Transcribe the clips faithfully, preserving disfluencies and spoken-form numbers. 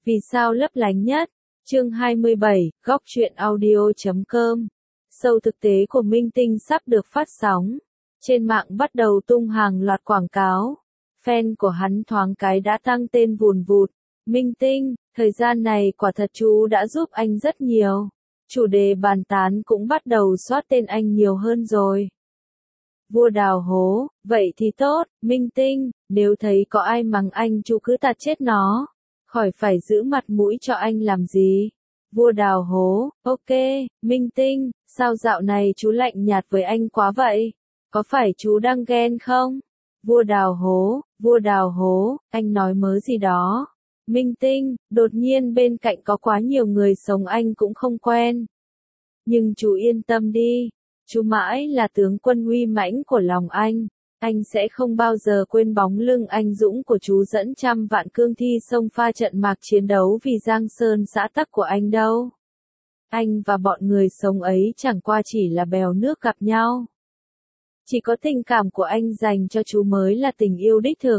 Vì sao lấp lánh nhất? Chương hai mươi bảy, góc truyện audio chấm com. Show thực tế của Minh Tinh sắp được phát sóng. Trên mạng bắt đầu tung hàng loạt quảng cáo. Fan của hắn thoáng cái đã tăng tên vùn vụt. Minh Tinh, thời gian này quả thật chú đã giúp anh rất nhiều. Chủ đề bàn tán cũng bắt đầu soát tên anh nhiều hơn rồi. Vua Đào hố, vậy thì tốt, Minh Tinh, nếu thấy có ai mắng anh chú cứ tạt chết nó. Khỏi phải giữ mặt mũi cho anh làm gì. Vua Đào hố, ok, Minh Tinh, sao dạo này chú lạnh nhạt với anh quá vậy? Có phải chú đang ghen không? Vua Đào hố, vua Đào hố, anh nói mớ gì đó? Minh Tinh, đột nhiên bên cạnh có quá nhiều người sống anh cũng không quen. Nhưng chú yên tâm đi, chú mãi là tướng quân uy mãnh của lòng anh. Anh sẽ không bao giờ quên bóng lưng anh dũng của chú dẫn trăm vạn cương thi xông pha trận mạc chiến đấu vì Giang Sơn xã tắc của anh đâu. Anh và bọn người sống ấy chẳng qua chỉ là bèo nước gặp nhau. Chỉ có tình cảm của anh dành cho chú mới là tình yêu đích thực.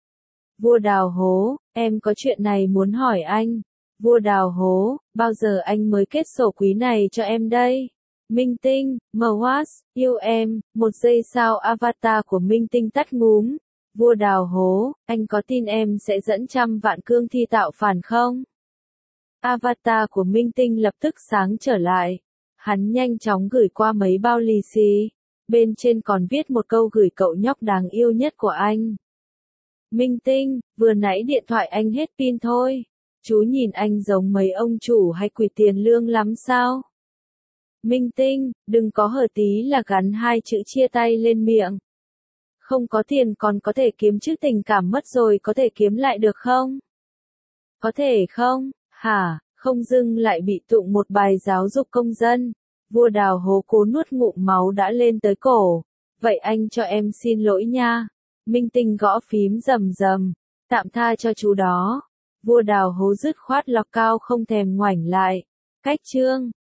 Vua Đào hố, em có chuyện này muốn hỏi anh. Vua Đào hố, bao giờ anh mới kết sổ quý này cho em đây? Minh Tinh, Mwas, yêu em, một giây sau avatar của Minh Tinh tắt ngúm. Vua Đào hố, anh có tin em sẽ dẫn trăm vạn cương thi tạo phản không? Avatar của Minh Tinh lập tức sáng trở lại. Hắn nhanh chóng gửi qua mấy bao lì xì. Bên trên còn viết một câu gửi cậu nhóc đáng yêu nhất của anh. Minh Tinh, vừa nãy điện thoại anh hết pin thôi. Chú nhìn anh giống mấy ông chủ hay quỳ tiền lương lắm sao? Minh Tinh, đừng có hở tí là gắn hai chữ chia tay lên miệng. Không có tiền còn có thể kiếm chứ tình cảm mất rồi có thể kiếm lại được không? Có thể không? Hả? Không dưng lại bị tụng một bài giáo dục công dân. Vua Đào hố cố nuốt ngụm máu đã lên tới cổ. Vậy anh cho em xin lỗi nha. Minh Tinh gõ phím rầm rầm. Tạm tha cho chú đó. Vua Đào hố dứt khoát lọc cao không thèm ngoảnh lại. Cách chương.